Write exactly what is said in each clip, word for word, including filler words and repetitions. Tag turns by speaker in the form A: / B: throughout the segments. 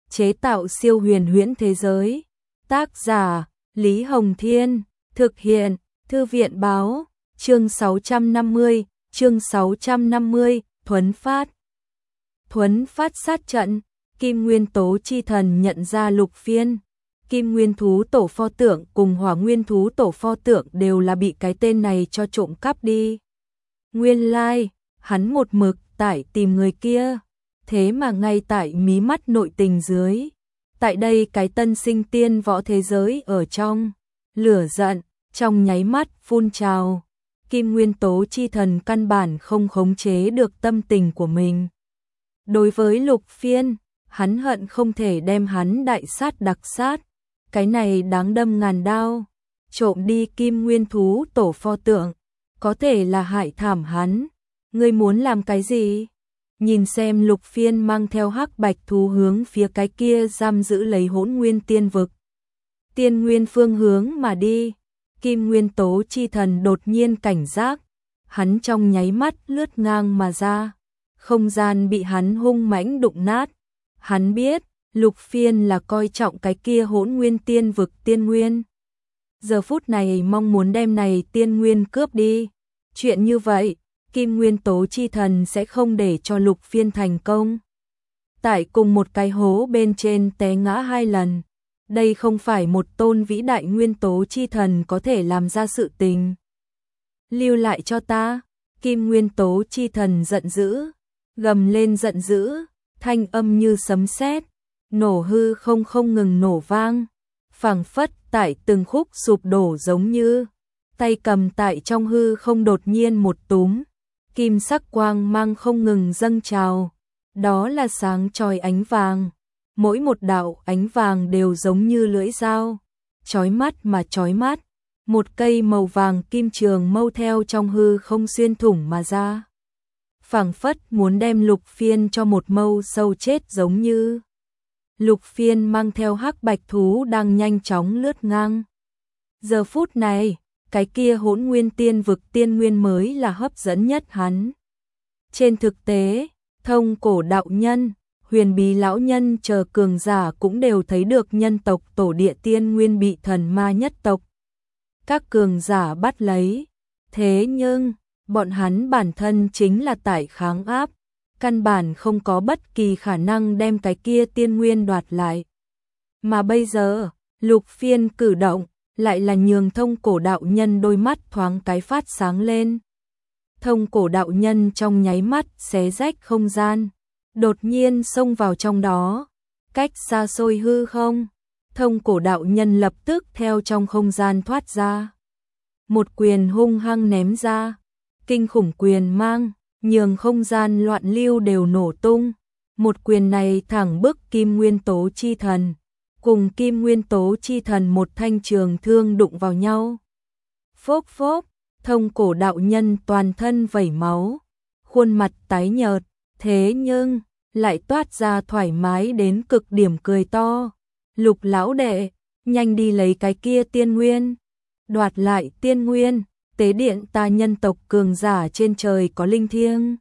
A: chế tạo siêu huyền huyễn thế giới. Tác giả, Lý Hồng Thiên, thực hiện, Thư viện Báo, chương sáu trăm năm mươi, chương sáu trăm năm mươi, Thuấn Phát. Thuấn Phát sát trận, Kim Nguyên Tố chi thần nhận ra Lục Phiên. Kim Nguyên Thú Tổ pho tượng cùng Hỏa Nguyên Thú Tổ pho tượng đều là bị cái tên này cho trộm cắp đi. Nguyên lai, like, hắn một mực tại tìm người kia, thế mà ngay tại mí mắt nội tình dưới. Tại đây cái tân sinh tiên võ thế giới ở trong, lửa giận, trong nháy mắt phun trào. Kim Nguyên Tố chi thần căn bản không khống chế được tâm tình của mình. Đối với Lục Phiên, hắn hận không thể đem hắn đại sát đặc sát. Cái này đáng đâm ngàn đao. Trộm đi Kim Nguyên Thú Tổ pho tượng, có thể là hại thảm hắn. Ngươi muốn làm cái gì? Nhìn xem Lục Phiên mang theo hắc bạch thú hướng phía cái kia giam giữ lấy Hỗn Nguyên Tiên vực. Tiên Nguyên phương hướng mà đi. Kim Nguyên Tố chi thần đột nhiên cảnh giác, hắn trong nháy mắt lướt ngang mà ra, không gian bị hắn hung mãnh đụng nát. Hắn biết, Lục Phiên là coi trọng cái kia Hỗn Nguyên Tiên vực tiên nguyên. Giờ phút này mong muốn đem này tiên nguyên cướp đi. Chuyện như vậy, Kim Nguyên Tố chi thần sẽ không để cho Lục Phiên thành công. Tại cùng một cái hố bên trên té ngã hai lần. Đây không phải một tôn vĩ đại nguyên tố chi thần có thể làm ra sự tình. Lưu lại cho ta. Kim Nguyên Tố chi thần giận dữ, gầm lên giận dữ, thanh âm như sấm sét, nổ hư không không ngừng nổ vang, phảng phất tại từng khúc sụp đổ giống như. Tay cầm tại trong hư không đột nhiên một túm, kim sắc quang mang không ngừng dâng trào, đó là sáng chói ánh vàng. Mỗi một đạo ánh vàng đều giống như lưỡi dao, chói mắt mà chói mắt. Một cây màu vàng kim trường mâu theo trong hư không xuyên thủng mà ra, phảng phất muốn đem Lục Phiên cho một mâu sâu chết giống như. Lục Phiên mang theo hắc bạch thú đang nhanh chóng lướt ngang. Giờ phút này, cái kia Hỗn Nguyên Tiên vực tiên nguyên mới là hấp dẫn nhất hắn. Trên thực tế, Thông Cổ đạo nhân, Huyền Bí lão nhân chờ cường giả cũng đều thấy được nhân tộc tổ địa tiên nguyên bị thần ma nhất tộc các cường giả bắt lấy. Thế nhưng, bọn hắn bản thân chính là tại kháng áp, căn bản không có bất kỳ khả năng đem cái kia tiên nguyên đoạt lại. Mà bây giờ, Lục Phiên cử động, lại là nhường Thông Cổ đạo nhân đôi mắt thoáng cái phát sáng lên. Thông Cổ đạo nhân trong nháy mắt xé rách không gian, đột nhiên xông vào trong đó, cách xa xôi hư không. Thông Cổ đạo nhân lập tức theo trong không gian thoát ra. Một quyền hung hăng ném ra, kinh khủng quyền mang, nhường không gian loạn lưu đều nổ tung. Một quyền này thẳng bức Kim Nguyên Tố chi thần, cùng Kim Nguyên Tố chi thần một thanh trường thương đụng vào nhau. Phốc phốc, Thông Cổ đạo nhân toàn thân vẩy máu, khuôn mặt tái nhợt, thế nhưng lại toát ra thoải mái đến cực điểm cười to. Lục lão đệ, nhanh đi lấy cái kia tiên nguyên, đoạt lại tiên nguyên, tế điện ta nhân tộc cường giả trên trời có linh thiêng.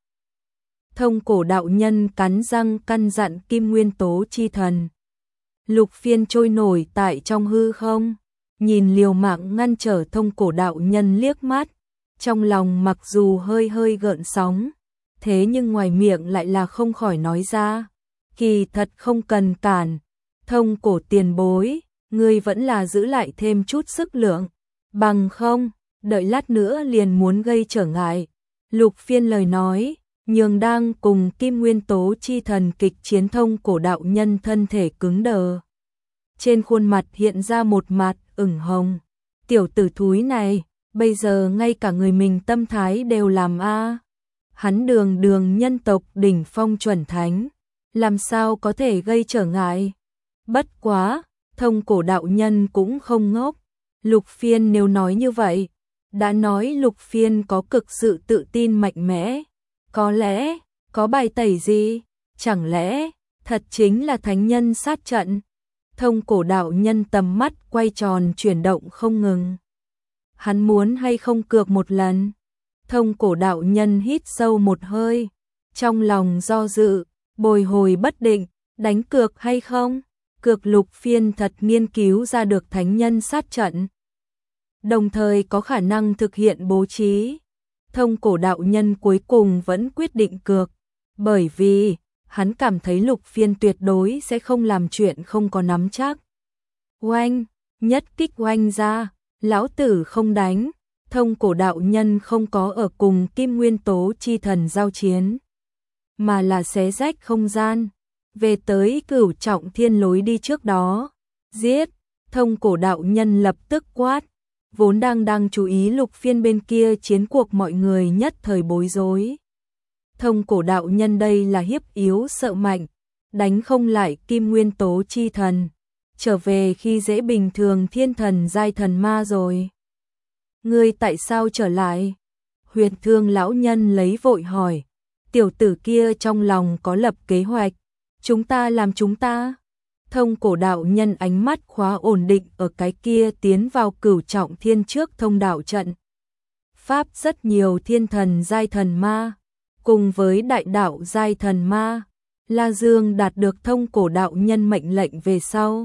A: Thông Cổ đạo nhân cắn răng căn dặn Kim Nguyên Tố chi thần. Lục Phiên trôi nổi tại trong hư không, nhìn liều mạng ngăn trở Thông Cổ đạo nhân liếc mắt, trong lòng mặc dù hơi hơi gợn sóng, thế nhưng ngoài miệng lại là không khỏi nói ra. Kỳ thật không cần cản, Thông Cổ tiền bối, ngươi vẫn là giữ lại thêm chút sức lượng, bằng không, đợi lát nữa liền muốn gây trở ngại. Lục Phiên lời nói, nhường đang cùng Kim Nguyên Tố chi thần kịch chiến Thông Cổ đạo nhân thân thể cứng đờ. Trên khuôn mặt hiện ra một mặt ửng hồng. Tiểu tử thúi này, bây giờ ngay cả người mình tâm thái đều làm a. Hắn đường đường nhân tộc đỉnh phong chuẩn thánh, làm sao có thể gây trở ngại. Bất quá, Thông Cổ đạo nhân cũng không ngốc. Lục Phiên nếu nói như vậy, đã nói Lục Phiên có cực sự tự tin mạnh mẽ. Có lẽ, có bài tẩy gì? Chẳng lẽ, thật chính là thánh nhân sát trận? Thông Cổ đạo nhân tầm mắt quay tròn chuyển động không ngừng. Hắn muốn hay không cược một lần? Thông Cổ đạo nhân hít sâu một hơi, trong lòng do dự, bồi hồi bất định, Đánh cược hay không? Cược Lục Phiên thật nghiên cứu ra được thánh nhân sát trận, đồng thời có khả năng thực hiện bố trí. Thông Cổ đạo nhân cuối cùng vẫn quyết định cược, bởi vì hắn cảm thấy Lục Phiên tuyệt đối sẽ không làm chuyện không có nắm chắc. Oanh, nhất kích oanh ra, lão tử không đánh. Thông Cổ đạo nhân không có ở cùng Kim Nguyên Tố chi thần giao chiến, mà là xé rách không gian, về tới Cửu Trọng Thiên lối đi trước đó. Giết! Thông Cổ đạo nhân lập tức quát. Vốn đang đang chú ý Lục Phiên bên kia chiến cuộc, mọi người nhất thời bối rối. Thông Cổ đạo nhân đây là hiếp yếu sợ mạnh, đánh không lại Kim Nguyên Tố chi thần, trở về khi dễ bình thường thiên thần giai thần ma rồi. Ngươi tại sao trở lại? Huyền Thương lão nhân lấy vội hỏi. Tiểu tử kia trong lòng có lập kế hoạch, chúng ta làm chúng ta. Thông Cổ đạo nhân ánh mắt khóa ổn định ở cái kia tiến vào Cửu Trọng Thiên trước thông đạo trận. Pháp rất nhiều thiên thần giai thần ma, cùng với đại đạo giai thần ma. La Dương đạt được Thông Cổ đạo nhân mệnh lệnh về sau,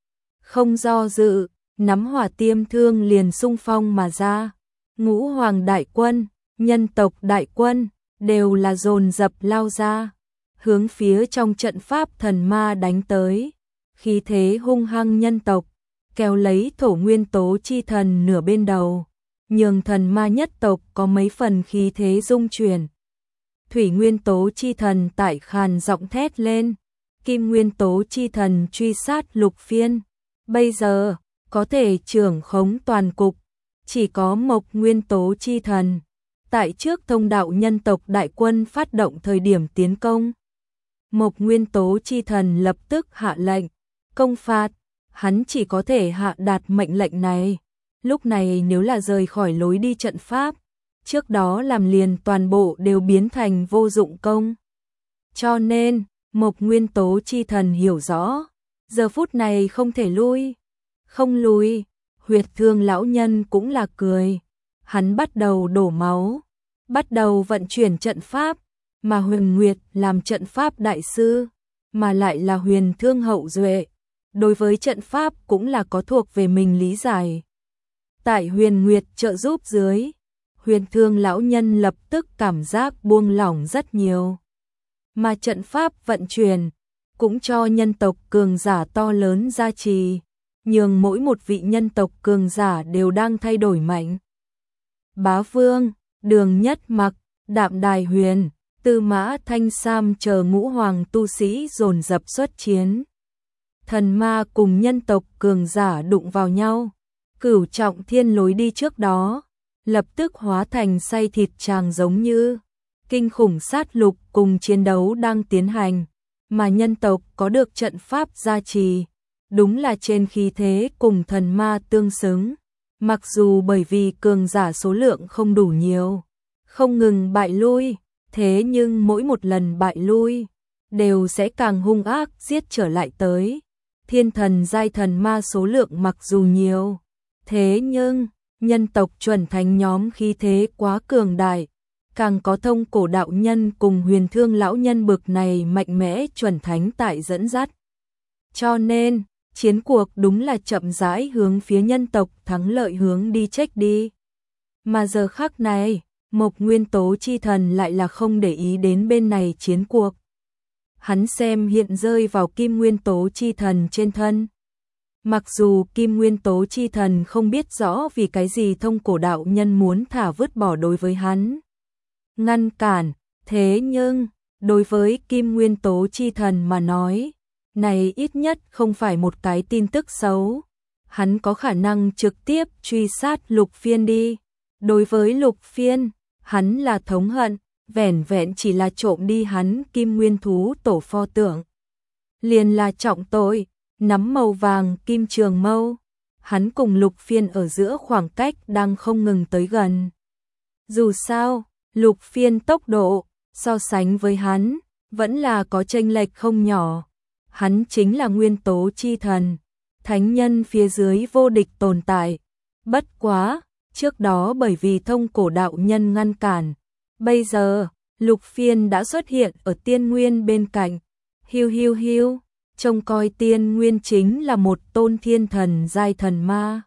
A: không do dự, nắm hỏa tiêm thương liền xung phong mà ra. Ngũ hoàng đại quân, nhân tộc đại quân đều là dồn dập lao ra, hướng phía trong trận pháp thần ma đánh tới. Khí thế hung hăng nhân tộc, kéo lấy Thổ Nguyên Tố chi thần nửa bên đầu, nhường thần ma nhất tộc có mấy phần khí thế rung chuyển. Thủy Nguyên Tố chi thần tại khàn giọng thét lên. Kim Nguyên Tố chi thần truy sát Lục Phiên, bây giờ có thể trưởng khống toàn cục, chỉ có Mộc Nguyên Tố chi thần tại trước thông đạo nhân tộc đại quân phát động thời điểm tiến công. Mộc Nguyên Tố chi thần lập tức hạ lệnh công phạt, hắn chỉ có thể hạ đạt mệnh lệnh này. Lúc này nếu là rời khỏi lối đi trận pháp, trước đó làm liền toàn bộ đều biến thành vô dụng công. Cho nên, Mộc Nguyên Tố chi thần hiểu rõ, giờ phút này không thể lui. Không lui, Huyệt Thương lão nhân cũng là cười. Hắn bắt đầu đổ máu, bắt đầu vận chuyển trận pháp, mà Huyền Nguyệt làm trận pháp đại sư, mà lại là Huyền Thương hậu duệ, đối với trận pháp cũng là có thuộc về mình lý giải. Tại Huyền Nguyệt trợ giúp dưới, Huyền Thương lão nhân lập tức cảm giác buông lỏng rất nhiều. Mà trận pháp vận chuyển cũng cho nhân tộc cường giả to lớn gia trì, nhường mỗi một vị nhân tộc cường giả đều đang thay đổi mạnh. Bá Vương, Đường Nhất Mặc, Đạm Đài Huyền, Tư Mã Thanh Sam chờ ngũ hoàng tu sĩ dồn dập xuất chiến. Thần ma cùng nhân tộc cường giả đụng vào nhau, Cửu Trọng Thiên lối đi trước đó lập tức hóa thành xay thịt chàng, giống như kinh khủng sát lục cùng chiến đấu đang tiến hành, mà nhân tộc có được trận pháp gia trì, đúng là trên khí thế cùng thần ma tương xứng. Mặc dù bởi vì cường giả số lượng không đủ nhiều, không ngừng bại lui, thế nhưng mỗi một lần bại lui đều sẽ càng hung ác giết trở lại tới. Thiên thần giai thần ma số lượng mặc dù nhiều, thế nhưng nhân tộc chuẩn thánh nhóm khí thế quá cường đại, càng có Thông Cổ đạo nhân cùng Huyền Thương lão nhân bực này mạnh mẽ chuẩn thánh tại dẫn dắt. Cho nên, chiến cuộc đúng là chậm rãi hướng phía nhân tộc thắng lợi hướng đi check đi. Mà giờ khắc này, Mộc Nguyên Tố chi thần lại là không để ý đến bên này chiến cuộc. Hắn xem hiện rơi vào Kim Nguyên Tố chi thần trên thân. Mặc dù Kim Nguyên Tố chi thần không biết rõ vì cái gì Thông Cổ đạo nhân muốn thả vứt bỏ đối với hắn ngăn cản, thế nhưng đối với Kim Nguyên Tố chi thần mà nói, này ít nhất không phải một cái tin tức xấu. Hắn có khả năng trực tiếp truy sát Lục Phiên đi. Đối với Lục Phiên, hắn là thống hận, vẻn vẹn chỉ là trộm đi hắn Kim Nguyên Thú tổ pho tượng, liền là trọng tội. Nắm màu vàng kim trường mâu, hắn cùng Lục Phiên ở giữa khoảng cách đang không ngừng tới gần. Dù sao, Lục Phiên tốc độ so sánh với hắn vẫn là có chênh lệch không nhỏ. Hắn chính là Nguyên Tố chi thần, thánh nhân phía dưới vô địch tồn tại. Bất quá, trước đó bởi vì Thông Cổ đạo nhân ngăn cản, bây giờ Lục Phiên đã xuất hiện ở Tiên Nguyên bên cạnh. Hiu hiu hiu, trông coi tiên nguyên chính là một tôn thiên thần giai thần ma.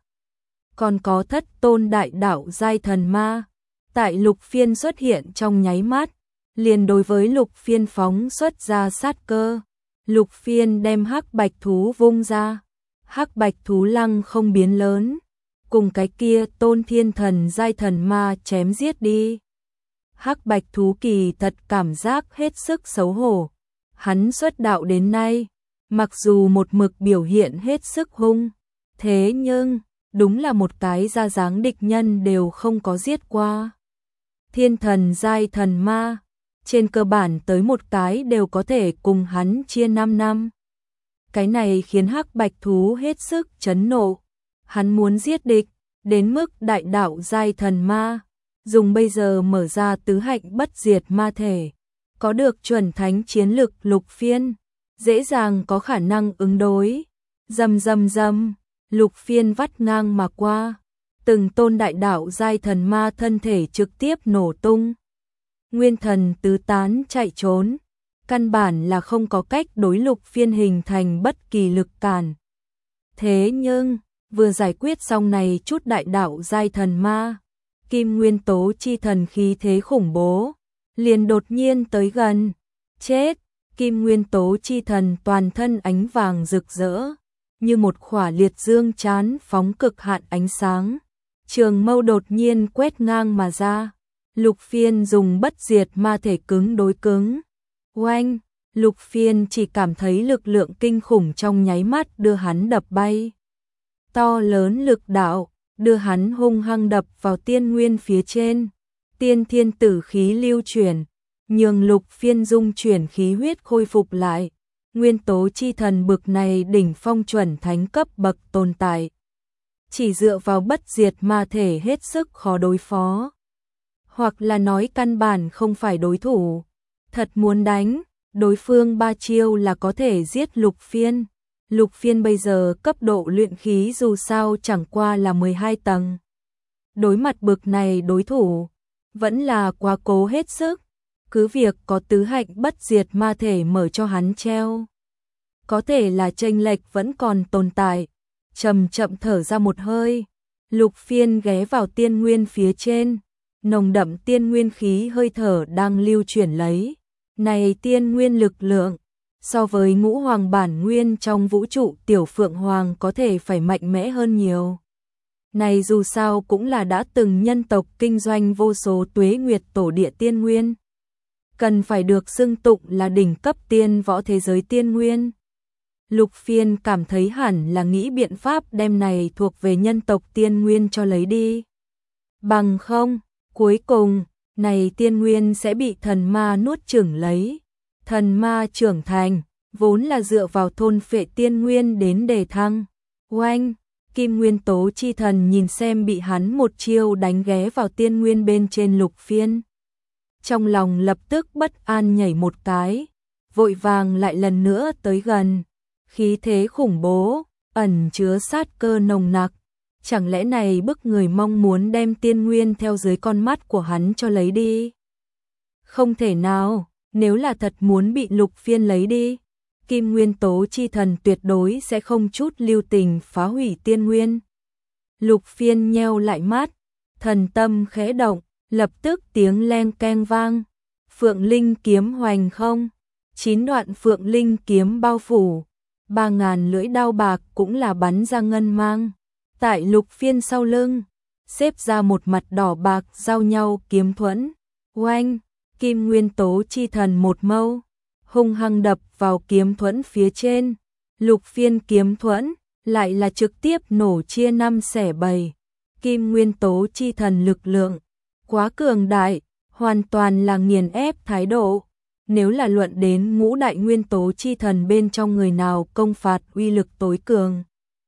A: Còn có thất tôn đại đạo giai thần ma. Tại Lục Phiên xuất hiện trong nháy mắt, liền đối với Lục Phiên phóng xuất ra sát cơ. Lục Phiên đem hắc bạch thú vung ra. Hắc bạch thú lăng không biến lớn, cùng cái kia tôn thiên thần giai thần ma chém giết đi. Hắc bạch thú kỳ thật cảm giác hết sức xấu hổ. Hắn xuất đạo đến nay, mặc dù một mực biểu hiện hết sức hung, thế nhưng đúng là một cái ra dáng địch nhân đều không có giết qua. Thiên thần giai thần ma, trên cơ bản tới một cái đều có thể cùng hắn chia năm năm. Cái này khiến hắc bạch thú hết sức chấn nộ. Hắn muốn giết địch, đến mức đại đạo giai thần ma, dùng bây giờ mở ra tứ hạnh bất diệt ma thể, có được chuẩn thánh chiến lực Lục Phiên, dễ dàng có khả năng ứng đối. Rầm rầm rầm, Lục Phiên vắt ngang mà qua, từng tôn đại đạo giai thần ma thân thể trực tiếp nổ tung. Nguyên thần tứ tán chạy trốn, căn bản là không có cách đối Lục Phiên hình thành bất kỳ lực cản. Thế nhưng, vừa giải quyết xong này chút đại đạo giai thần ma, Kim Nguyên Tố chi thần khí thế khủng bố, liền đột nhiên tới gần. Chết! Kim Nguyên Tố chi thần toàn thân ánh vàng rực rỡ, như một khỏa liệt dương chán phóng cực hạn ánh sáng. Trường mâu đột nhiên quét ngang mà ra. Lục Phiên dùng bất diệt ma thể cứng đối cứng. Oanh! Lục Phiên chỉ cảm thấy lực lượng kinh khủng trong nháy mắt đưa hắn đập bay. To lớn lực đạo, đưa hắn hung hăng đập vào tiên nguyên phía trên. Tiên thiên tử khí lưu chuyển, nhường Lục Phiên dung chuyển khí huyết khôi phục lại. Nguyên tố chi thần bực này đỉnh phong chuẩn thánh cấp bậc tồn tại, chỉ dựa vào bất diệt ma thể hết sức khó đối phó. Hoặc là nói căn bản không phải đối thủ. Thật muốn đánh, đối phương ba chiêu là có thể giết Lục Phiên. Lục Phiên bây giờ cấp độ luyện khí dù sao chẳng qua là mười hai tầng. Đối mặt bực này đối thủ, vẫn là quá cố hết sức. Cứ việc có tứ hạnh bất diệt ma thể mở cho hắn treo, có thể là chênh lệch vẫn còn tồn tại. Chậm chậm thở ra một hơi, Lục Phiên ghé vào tiên nguyên phía trên, nồng đậm tiên nguyên khí hơi thở đang lưu chuyển lấy. Này tiên nguyên lực lượng, so với ngũ hoàng bản nguyên trong vũ trụ tiểu phượng hoàng có thể phải mạnh mẽ hơn nhiều. Này dù sao cũng là đã từng nhân tộc kinh doanh vô số tuế nguyệt tổ địa tiên nguyên, cần phải được xưng tụng là đỉnh cấp tiên võ thế giới tiên nguyên. Lục Phiên cảm thấy hẳn là nghĩ biện pháp đem này thuộc về nhân tộc tiên nguyên cho lấy đi. Bằng không, cuối cùng, này tiên nguyên sẽ bị thần ma nuốt chửng lấy. Thần ma trưởng thành, vốn là dựa vào thôn phệ tiên nguyên đến đề thăng. Oanh! Kim Nguyên Tố chi thần nhìn xem bị hắn một chiêu đánh ghé vào tiên nguyên bên trên Lục Phiên. Trong lòng lập tức bất an nhảy một cái, vội vàng lại lần nữa tới gần. Khí thế khủng bố, ẩn chứa sát cơ nồng nặc. Chẳng lẽ này bức người mong muốn đem tiên nguyên theo dưới con mắt của hắn cho lấy đi? Không thể nào, nếu là thật muốn bị Lục Phiên lấy đi, Kim Nguyên Tố chi thần tuyệt đối sẽ không chút lưu tình phá hủy tiên nguyên. Lục Phiên nheo lại mắt, thần tâm khẽ động, lập tức tiếng leng keng vang. Phượng Linh kiếm hoành không, chín đoạn Phượng Linh kiếm bao phủ, ba ngàn lưỡi đao bạc cũng là bắn ra ngân mang. Tại Lục Phiên sau lưng, xếp ra một mặt đỏ bạc giao nhau kiếm thuẫn. Oanh! Kim Nguyên Tố chi thần một mâu, hung hăng đập vào kiếm thuẫn phía trên. Lục Phiên kiếm thuẫn lại là trực tiếp nổ chia năm xẻ bảy. Kim Nguyên Tố chi thần lực lượng quá cường đại, hoàn toàn là nghiền ép thái độ. Nếu là luận đến ngũ đại nguyên tố chi thần bên trong người nào công phạt uy lực tối cường,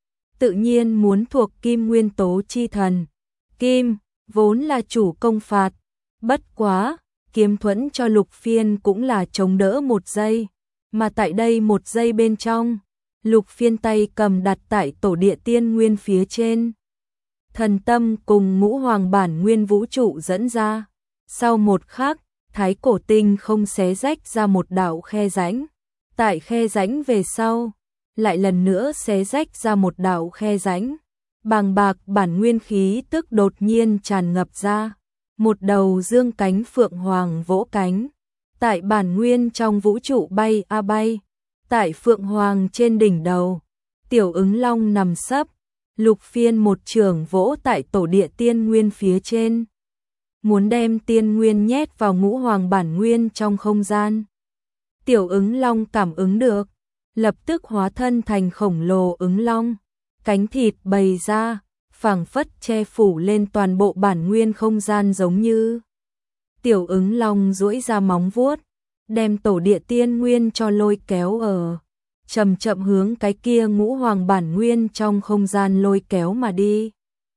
A: tự nhiên muốn thuộc Kim Nguyên Tố chi thần. Kim vốn là chủ công phạt, bất quá kiếm thuẫn cho Lục Phiên cũng là chống đỡ một giây, mà tại đây một giây bên trong, Lục Phiên tay cầm đặt tại tổ địa tiên nguyên phía trên. Thần tâm cùng ngũ hoàng bản nguyên vũ trụ dẫn ra, sau một khắc, thái cổ tinh không xé rách ra một đạo khe rãnh, Tại khe rãnh về sau, lại lần nữa xé rách ra một đạo khe rãnh. Bàng bạc bản nguyên khí tức đột nhiên tràn ngập ra. Một đầu dương cánh phượng hoàng vỗ cánh. Tại bản nguyên trong vũ trụ bay a bay. Tại phượng hoàng trên đỉnh đầu, tiểu ứng long nằm sấp. Lục Phiên một trường vỗ tại tổ địa tiên nguyên phía trên. Muốn đem tiên nguyên nhét vào ngũ hoàng bản nguyên trong không gian. Tiểu ứng long cảm ứng được, lập tức hóa thân thành khổng lồ ứng long. Cánh thịt bày ra, phảng phất che phủ lên toàn bộ bản nguyên không gian giống như. Tiểu ứng long duỗi ra móng vuốt, đem tổ địa tiên nguyên cho lôi kéo ở. Chậm chậm hướng cái kia ngũ hoàng bản nguyên trong không gian lôi kéo mà đi.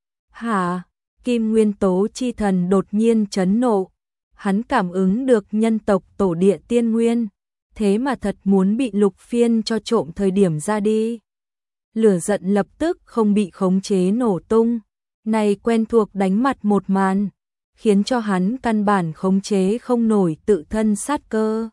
A: Hả? Kim Nguyên Tố chi thần đột nhiên chấn nộ. Hắn cảm ứng được nhân tộc tổ địa tiên nguyên. Thế mà thật muốn bị Lục Phiên cho trộm thời điểm ra đi. Lửa giận lập tức không bị khống chế nổ tung. Này quen thuộc đánh mặt một màn, khiến cho hắn căn bản khống chế không nổi tự thân sát cơ.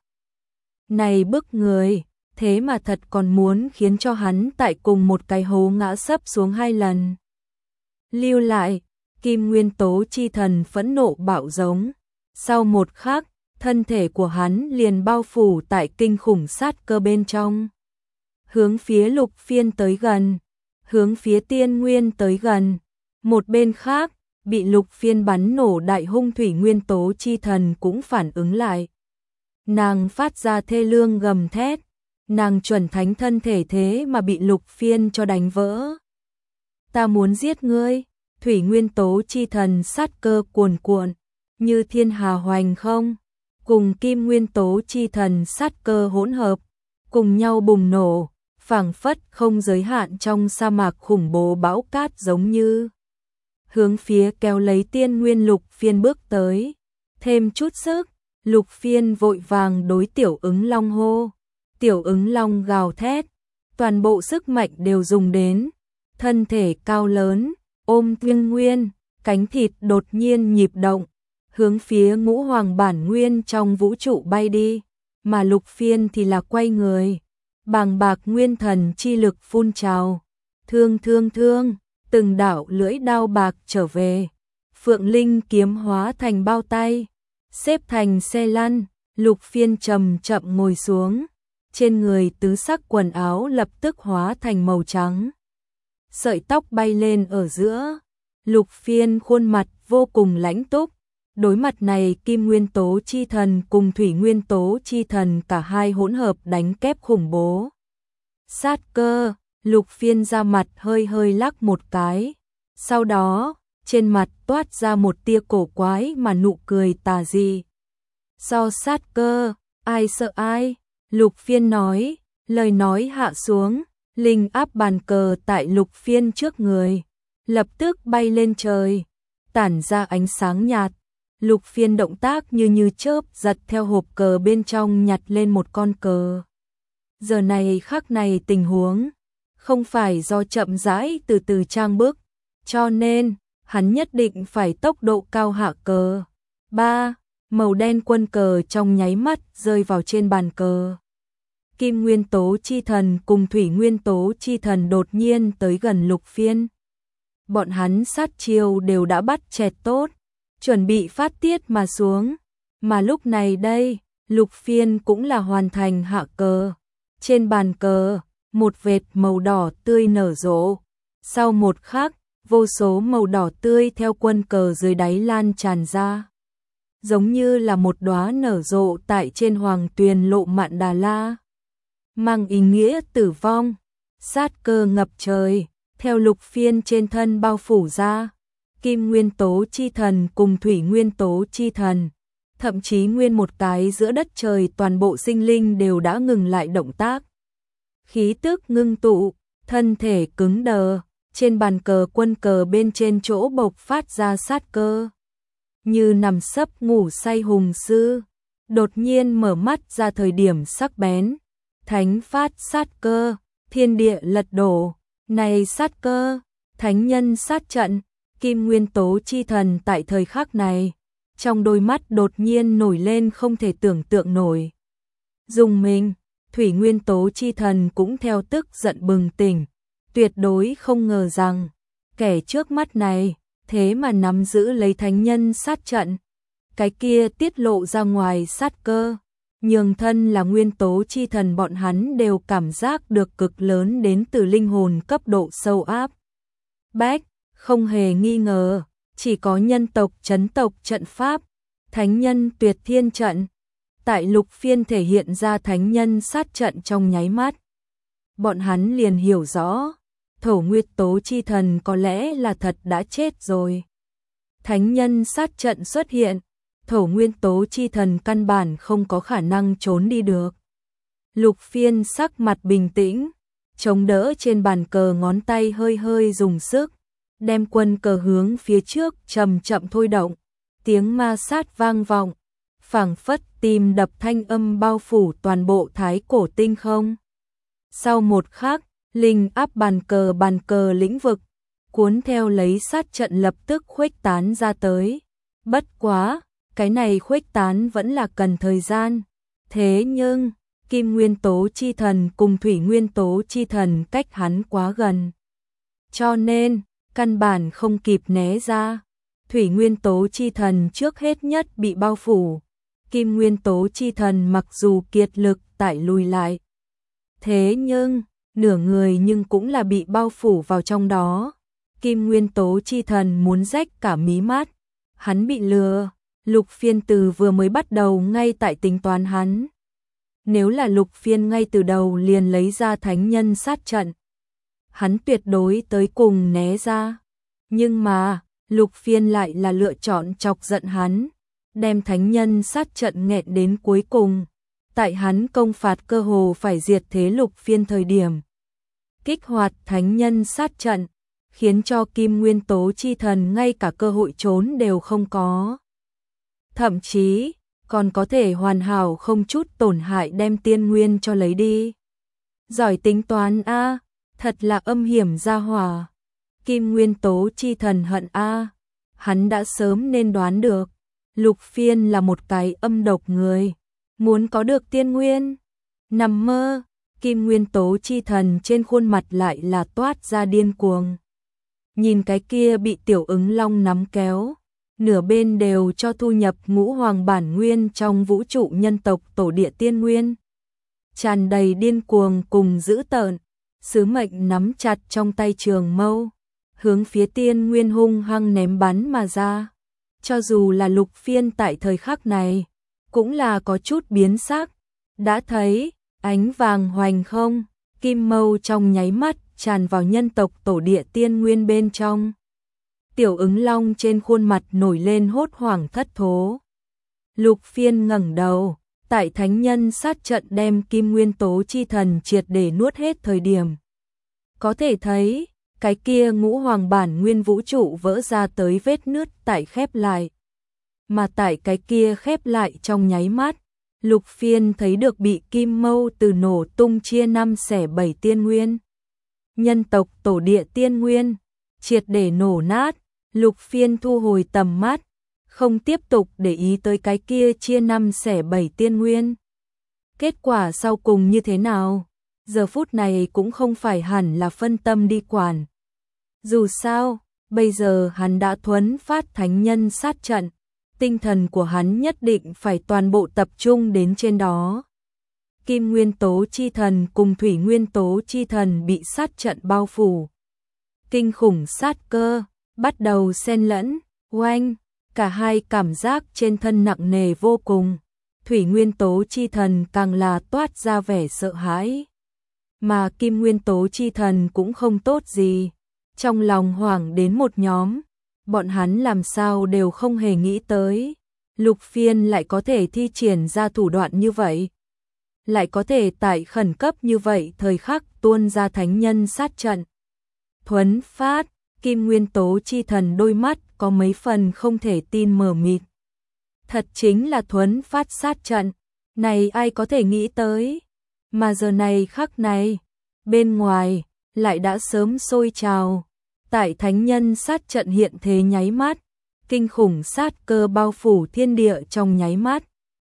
A: Này bức người, thế mà thật còn muốn khiến cho hắn tại cùng một cái hố ngã sấp xuống hai lần. Lưu lại, Kim Nguyên Tố chi thần phẫn nộ bạo giống. Sau một khắc, thân thể của hắn liền bao phủ tại kinh khủng sát cơ bên trong. Hướng phía Lục Phiên tới gần, hướng phía tiên nguyên tới gần. Một bên khác, bị Lục Phiên bắn nổ đại hung thủy nguyên tố chi thần cũng phản ứng lại. Nàng phát ra thê lương gầm thét, nàng chuẩn thánh thân thể thế mà bị Lục Phiên cho đánh vỡ. Ta muốn giết ngươi, thủy nguyên tố chi thần sát cơ cuồn cuộn, như thiên hà hoành không, cùng kim nguyên tố chi thần sát cơ hỗn hợp, cùng nhau bùng nổ, phảng phất không giới hạn trong sa mạc khủng bố bão cát giống như. Hướng phía kéo lấy tiên nguyên Lục Phiên bước tới, thêm chút sức, Lục Phiên vội vàng đối tiểu ứng long hô. Tiểu ứng long gào thét, toàn bộ sức mạnh đều dùng đến, thân thể cao lớn, ôm tiên nguyên, cánh thịt đột nhiên nhịp động, hướng phía ngũ hoàng bản nguyên trong vũ trụ bay đi, mà Lục Phiên thì là quay người, bàng bạc nguyên thần chi lực phun trào, thương thương thương, từng đạo lưỡi đao bạc trở về, phượng linh kiếm hóa thành bao tay, xếp thành xe lăn, Lục Phiên chậm chậm ngồi xuống, trên người tứ sắc quần áo lập tức hóa thành màu trắng. Sợi tóc bay lên ở giữa, Lục Phiên khuôn mặt vô cùng lãnh túc, đối mặt này kim nguyên tố chi thần cùng thủy nguyên tố chi thần cả hai hỗn hợp đánh kép khủng bố. Sát cơ, Lục Phiên ra mặt hơi hơi lắc một cái, sau đó, trên mặt toát ra một tia cổ quái mà nụ cười tà dị. So sát cơ, ai sợ ai? Lục Phiên nói, lời nói hạ xuống, linh áp bàn cờ tại Lục Phiên trước người, lập tức bay lên trời, tản ra ánh sáng nhạt. Lục Phiên động tác như như chớp giật theo hộp cờ bên trong nhặt lên một con cờ. Giờ này khắc này tình huống, không phải do chậm rãi từ từ trang bức, cho nên, hắn nhất định phải tốc độ cao hạ cờ. ba. Màu đen quân cờ trong nháy mắt rơi vào trên bàn cờ. Kim Nguyên Tố chi thần cùng Thủy Nguyên Tố chi thần đột nhiên tới gần Lục Phiên. Bọn hắn sát chiêu đều đã bắt chẹt tốt, chuẩn bị phát tiết mà xuống. Mà lúc này đây, Lục Phiên cũng là hoàn thành hạ cờ. Trên bàn cờ, một vệt màu đỏ tươi nở rộ. Sau một khắc, vô số màu đỏ tươi theo quân cờ dưới đáy lan tràn ra. Giống như là một đóa nở rộ tại trên hoàng tuyền lộ Mạn Đà La. Mang ý nghĩa tử vong, sát cơ ngập trời, theo Lục Phiên trên thân bao phủ ra. Kim Nguyên Tố chi thần cùng Thủy Nguyên Tố chi thần, thậm chí nguyên một cái giữa đất trời toàn bộ sinh linh đều đã ngừng lại động tác. Khí tức ngưng tụ, thân thể cứng đờ, trên bàn cờ quân cờ bên trên chỗ bộc phát ra sát cơ. Như nằm sấp ngủ say hùng sư, đột nhiên mở mắt ra thời điểm sắc bén. Thánh phát sát cơ, thiên địa lật đổ, này sát cơ, thánh nhân sát trận, Kim Nguyên Tố chi thần tại thời khắc này, trong đôi mắt đột nhiên nổi lên không thể tưởng tượng nổi. Dùng mình, Thủy Nguyên Tố chi thần cũng theo tức giận bừng tỉnh, tuyệt đối không ngờ rằng kẻ trước mắt này thế mà nắm giữ lấy thánh nhân sát trận. Cái kia tiết lộ ra ngoài sát cơ, nhường thân là nguyên tố chi thần bọn hắn đều cảm giác được cực lớn đến từ linh hồn cấp độ sâu áp. Bách, không hề nghi ngờ, chỉ có nhân tộc chấn tộc trận pháp, thánh nhân tuyệt thiên trận. Tại lục phiên thể hiện ra thánh nhân sát trận trong nháy mắt. Bọn hắn liền hiểu rõ, thổ nguyên tố chi thần có lẽ là thật đã chết rồi. Thánh nhân sát trận xuất hiện, thổ nguyên tố chi thần căn bản không có khả năng trốn đi được. Lục phiên sắc mặt bình tĩnh, chống đỡ trên bàn cờ, ngón tay hơi hơi dùng sức, đem quân cờ hướng phía trước chậm chậm thôi động, tiếng ma sát vang vọng, phảng phất tim đập thanh âm bao phủ toàn bộ thái cổ tinh không. Sau một khắc, linh áp bàn cờ bàn cờ lĩnh vực, cuốn theo lấy sát trận lập tức khuếch tán ra tới. Bất quá, cái này khuếch tán vẫn là cần thời gian. Thế nhưng, kim nguyên tố chi thần cùng thủy nguyên tố chi thần cách hắn quá gần. Cho nên, căn bản không kịp né ra. Thủy nguyên tố chi thần trước hết nhất bị bao phủ. Kim nguyên tố chi thần mặc dù kiệt lực tại lùi lại. Thế nhưng, nửa người nhưng cũng là bị bao phủ vào trong đó. Kim nguyên tố chi thần muốn rách cả mí mắt. Hắn bị lừa. Lục phiên từ vừa mới bắt đầu ngay tại tính toán hắn. Nếu là lục phiên ngay từ đầu liền lấy ra thánh nhân sát trận, hắn tuyệt đối tới cùng né ra. Nhưng mà, lục phiên lại là lựa chọn chọc giận hắn, đem thánh nhân sát trận nghẹn đến cuối cùng. Tại hắn công phạt cơ hồ phải diệt thế lục phiên thời điểm, kích hoạt thánh nhân sát trận, khiến cho kim nguyên tố chi thần ngay cả cơ hội trốn đều không có. Thậm chí, còn có thể hoàn hảo không chút tổn hại đem tiên nguyên cho lấy đi. Giỏi tính toán a, thật là âm hiểm gia hỏa. Kim nguyên tố chi thần hận a, hắn đã sớm nên đoán được. Lục phiên là một cái âm độc người, muốn có được tiên nguyên. Nằm mơ, kim nguyên tố chi thần trên khuôn mặt lại là toát ra điên cuồng. Nhìn cái kia bị tiểu ứng long nắm kéo, nửa bên đều cho thu nhập ngũ hoàng bản nguyên trong vũ trụ nhân tộc tổ địa tiên nguyên. Tràn đầy điên cuồng cùng dữ tợn, sứ mệnh nắm chặt trong tay trường mâu, hướng phía tiên nguyên hung hăng ném bắn mà ra. Cho dù là lục phiên tại thời khắc này, cũng là có chút biến sắc. Đã thấy, ánh vàng hoành không, kim mâu trong nháy mắt tràn vào nhân tộc tổ địa tiên nguyên bên trong. Tiểu ứng long trên khuôn mặt nổi lên hốt hoảng thất thố. Lục phiên ngẩng đầu, tại thánh nhân sát trận đem kim nguyên tố chi thần triệt để nuốt hết thời điểm. Có thể thấy, cái kia ngũ hoàng bản nguyên vũ trụ vỡ ra tới vết nứt tại khép lại. Mà tại cái kia khép lại trong nháy mắt, lục phiên thấy được bị kim mâu từ nổ tung chia năm xẻ bảy tiên nguyên. Nhân tộc tổ địa tiên nguyên, triệt để nổ nát. Lục phiên thu hồi tầm mắt, không tiếp tục để ý tới cái kia chia năm xẻ bảy tiên nguyên. Kết quả sau cùng như thế nào, giờ phút này cũng không phải hẳn là phân tâm đi quản. Dù sao, bây giờ hắn đã thuấn phát thánh nhân sát trận, tinh thần của hắn nhất định phải toàn bộ tập trung đến trên đó. Kim nguyên tố chi thần cùng thủy nguyên tố chi thần bị sát trận bao phủ. Kinh khủng sát cơ bắt đầu xen lẫn, oanh, cả hai cảm giác trên thân nặng nề vô cùng. Thủy nguyên tố chi thần càng là toát ra vẻ sợ hãi. Mà kim nguyên tố chi thần cũng không tốt gì. Trong lòng hoảng đến một nhóm, bọn hắn làm sao đều không hề nghĩ tới. Lục phiên lại có thể thi triển ra thủ đoạn như vậy. Lại có thể tại khẩn cấp như vậy thời khắc tuôn ra thánh nhân sát trận. Thuấn phát, kim nguyên tố chi thần đôi mắt có mấy phần không thể tin mờ mịt. Thật chính là thuấn phát sát trận, này ai có thể nghĩ tới. Mà giờ này khắc này, bên ngoài, lại đã sớm sôi trào. Tại thánh nhân sát trận hiện thế nháy mắt, kinh khủng sát cơ bao phủ thiên địa trong nháy mắt.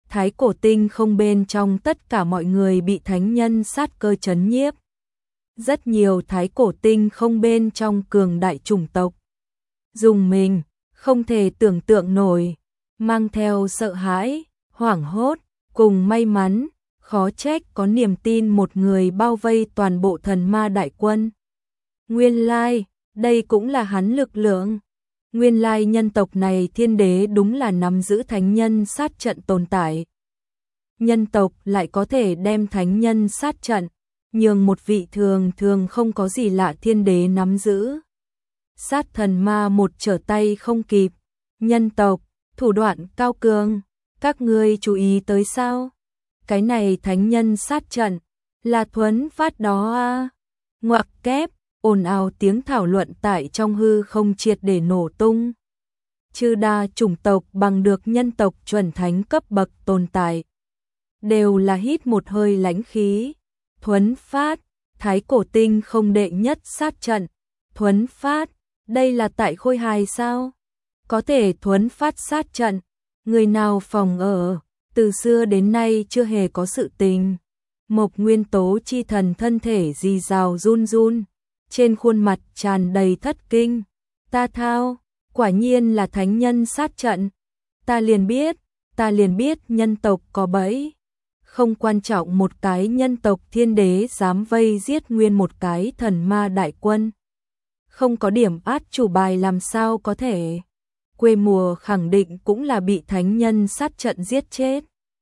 A: Thái cổ tinh không bên trong tất cả mọi người bị thánh nhân sát cơ chấn nhiếp. Rất nhiều thái cổ tinh không bên trong cường đại chủng tộc. Dùng mình, không thể tưởng tượng nổi, mang theo sợ hãi, hoảng hốt, cùng may mắn, khó trách có niềm tin một người bao vây toàn bộ thần ma đại quân. Nguyên lai, đây cũng là hắn lực lượng. Nguyên lai nhân tộc này thiên đế đúng là nắm giữ thánh nhân sát trận tồn tại. Nhân tộc lại có thể đem thánh nhân sát trận, nhường một vị thường thường không có gì lạ thiên đế nắm giữ. Sát thần ma một trở tay không kịp. Nhân tộc, thủ đoạn cao cường, các ngươi chú ý tới sao? Cái này thánh nhân sát trận, là thuấn phát đó à? Ngoặc kép, ồn ào tiếng thảo luận tại trong hư không triệt để nổ tung. Chư đa chủng tộc bằng được nhân tộc chuẩn thánh cấp bậc tồn tại. Đều là hít một hơi lãnh khí. Thuấn phát, thái cổ tinh không đệ nhất sát trận. Thuấn phát, đây là tại khôi hài sao? Có thể thuấn phát sát trận, người nào phòng ở, từ xưa đến nay chưa hề có sự tình. Mộc nguyên tố chi thần thân thể rì rào run run, trên khuôn mặt tràn đầy thất kinh. Ta thao, quả nhiên là thánh nhân sát trận. Ta liền biết, ta liền biết nhân tộc có bẫy. Không quan trọng một cái nhân tộc thiên đế dám vây giết nguyên một cái thần ma đại quân. Không có điểm át chủ bài làm sao có thể. Quê mùa khẳng định cũng là bị thánh nhân sát trận giết chết.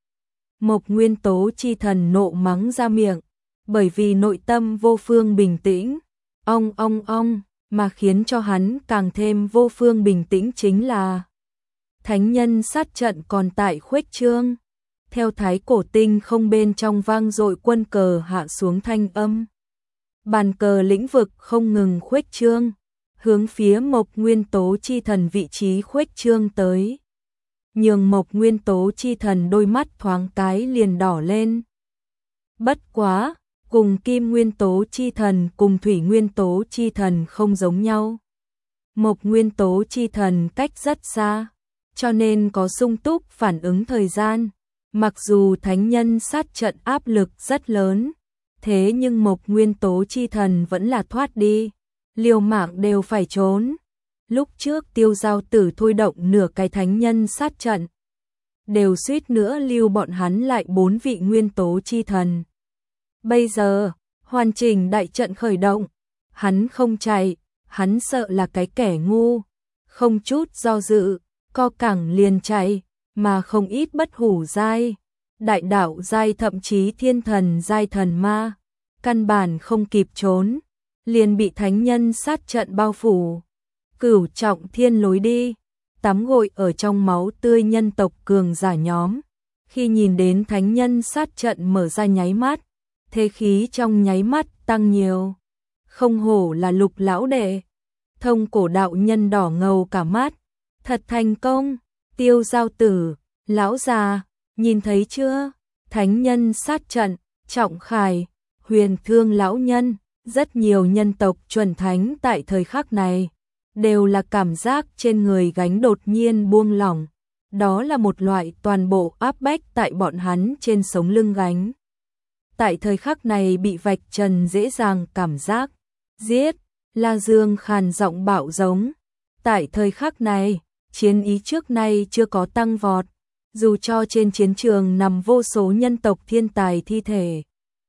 A: Mộc nguyên tố chi thần nộ mắng ra miệng, bởi vì nội tâm vô phương bình tĩnh. Ong ong ong, mà khiến cho hắn càng thêm vô phương bình tĩnh chính là thánh nhân sát trận còn tại khuếch trương. Theo thái cổ tinh không bên trong vang dội quân cờ hạ xuống thanh âm. Bàn cờ lĩnh vực không ngừng khuếch trương, hướng phía mộc nguyên tố chi thần vị trí khuếch trương tới. Nhường mộc nguyên tố chi thần đôi mắt thoáng cái liền đỏ lên. Bất quá, cùng kim nguyên tố chi thần cùng thủy nguyên tố chi thần không giống nhau. Mộc nguyên tố chi thần cách rất xa, cho nên có sung túc phản ứng thời gian. Mặc dù thánh nhân sát trận áp lực rất lớn, thế nhưng mộc nguyên tố chi thần vẫn là thoát đi, liều mạng đều phải trốn. Lúc trước Tiêu Giao Tử thôi động nửa cái thánh nhân sát trận, đều suýt nữa lưu bọn hắn lại bốn vị nguyên tố chi thần. Bây giờ, hoàn chỉnh đại trận khởi động, hắn không chạy, hắn sợ là cái kẻ ngu, không chút do dự, co cẳng liền chạy, mà không ít bất hủ giai, đại đạo giai thậm chí thiên thần giai thần ma, căn bản không kịp trốn, liền bị thánh nhân sát trận bao phủ. Cửu trọng thiên lối đi, tắm gội ở trong máu tươi nhân tộc cường giả nhóm, khi nhìn đến thánh nhân sát trận mở ra nháy mắt, thế khí trong nháy mắt tăng nhiều. Không hổ là Lục lão đệ, thông cổ đạo nhân đỏ ngầu cả mắt, thật thành công. Tiêu Giao Tử, lão già, nhìn thấy chưa? Thánh nhân sát trận, Trọng Khải, Huyền Thương lão nhân, rất nhiều nhân tộc chuẩn thánh tại thời khắc này đều là cảm giác trên người gánh đột nhiên buông lỏng. Đó là một loại toàn bộ áp bách tại bọn hắn trên sống lưng gánh. Tại thời khắc này bị vạch trần dễ dàng cảm giác. Giết, La Dương khàn giọng bạo giống. Tại thời khắc này, chiến ý trước nay chưa có tăng vọt. Dù cho trên chiến trường nằm vô số nhân tộc thiên tài thi thể.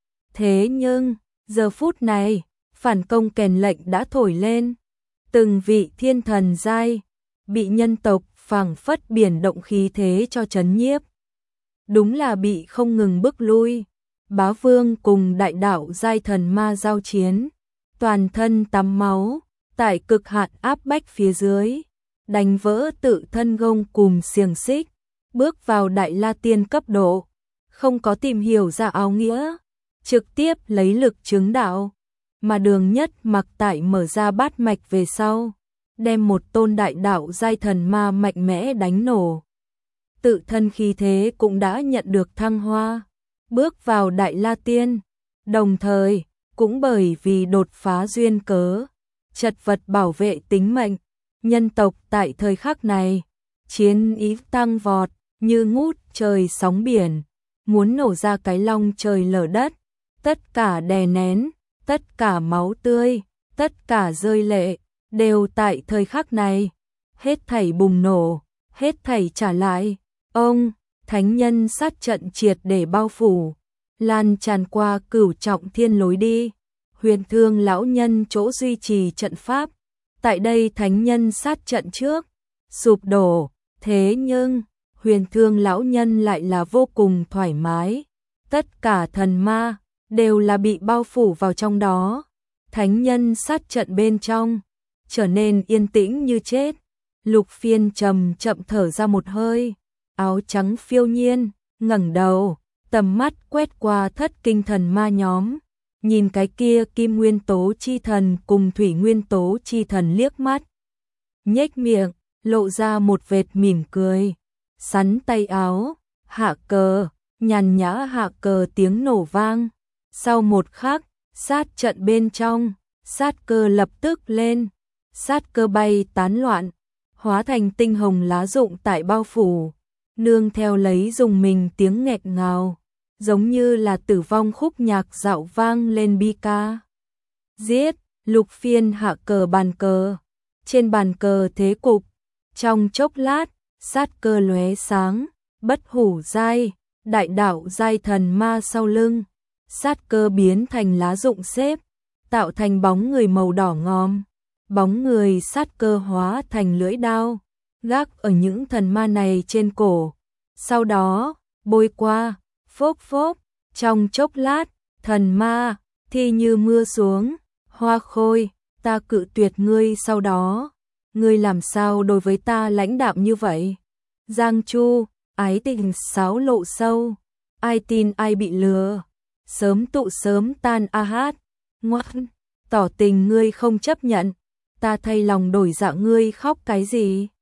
A: Thế nhưng, giờ phút này, phản công kèn lệnh đã thổi lên. Từng vị thiên thần giai, bị nhân tộc phảng phất biển động khí thế cho chấn nhiếp. Đúng là bị không ngừng bức lui. Bá Vương cùng đại đạo giai thần ma giao chiến, toàn thân tắm máu, tại cực hạn áp bách phía dưới, đánh vỡ tự thân gông cùm xiềng xích, bước vào đại la tiên cấp độ, không có tìm hiểu ra áo nghĩa, trực tiếp lấy lực chứng đạo, mà Đường Nhất Mặc tại mở ra bát mạch về sau, đem một tôn đại đạo giai thần ma mạnh mẽ đánh nổ. Tự thân khí thế cũng đã nhận được thăng hoa, bước vào đại la tiên, đồng thời cũng bởi vì đột phá duyên cớ, chật vật bảo vệ tính mệnh, nhân tộc tại thời khắc này, chiến ý tăng vọt, như ngút trời sóng biển, muốn nổ ra cái long trời lở đất, tất cả đè nén, tất cả máu tươi, tất cả rơi lệ, đều tại thời khắc này, hết thảy bùng nổ, hết thảy trả lại, ông, thánh nhân sát trận triệt để bao phủ, lan tràn qua cửu trọng thiên lối đi, huyền thương lão nhân chỗ duy trì trận pháp, tại đây thánh nhân sát trận trước, sụp đổ, thế nhưng, huyền thương lão nhân lại là vô cùng thoải mái, tất cả thần ma, đều là bị bao phủ vào trong đó, thánh nhân sát trận bên trong, trở nên yên tĩnh như chết, Lục Phiên chậm chậm thở ra một hơi, áo trắng phiêu nhiên, ngẩng đầu, tầm mắt quét qua thất kinh thần ma nhóm, nhìn cái kia kim nguyên tố chi thần cùng thủy nguyên tố chi thần liếc mắt, nhếch miệng, lộ ra một vệt mỉm cười, sắn tay áo, hạ cờ, nhàn nhã hạ cờ tiếng nổ vang, sau một khắc, sát trận bên trong, sát cơ lập tức lên, sát cơ bay tán loạn, hóa thành tinh hồng lá rụng tại bao phủ, nương theo lấy dùng mình tiếng nghẹt ngào, giống như là tử vong khúc nhạc dạo vang lên bi ca. Giết, Lục Phiên hạ cờ bàn cờ, trên bàn cờ thế cục, trong chốc lát, sát cơ lóe sáng, bất hủ giai, đại đạo giai thần ma sau lưng, sát cơ biến thành lá rụng xếp, tạo thành bóng người màu đỏ ngòm, bóng người sát cơ hóa thành lưỡi đao, gác ở những thần ma này trên cổ, sau đó, bôi qua, phốc phốc, trong chốc lát, thần ma, thi như mưa xuống, Hoa Khôi, ta cự tuyệt ngươi sau đó, ngươi làm sao đối với ta lãnh đạm như vậy? Giang Chu, ái tình sáo lộ sâu, ai tin ai bị lừa, sớm tụ sớm tan a hát, ngoan, tỏ tình ngươi không chấp nhận, ta thay lòng đổi dạ ngươi khóc cái gì?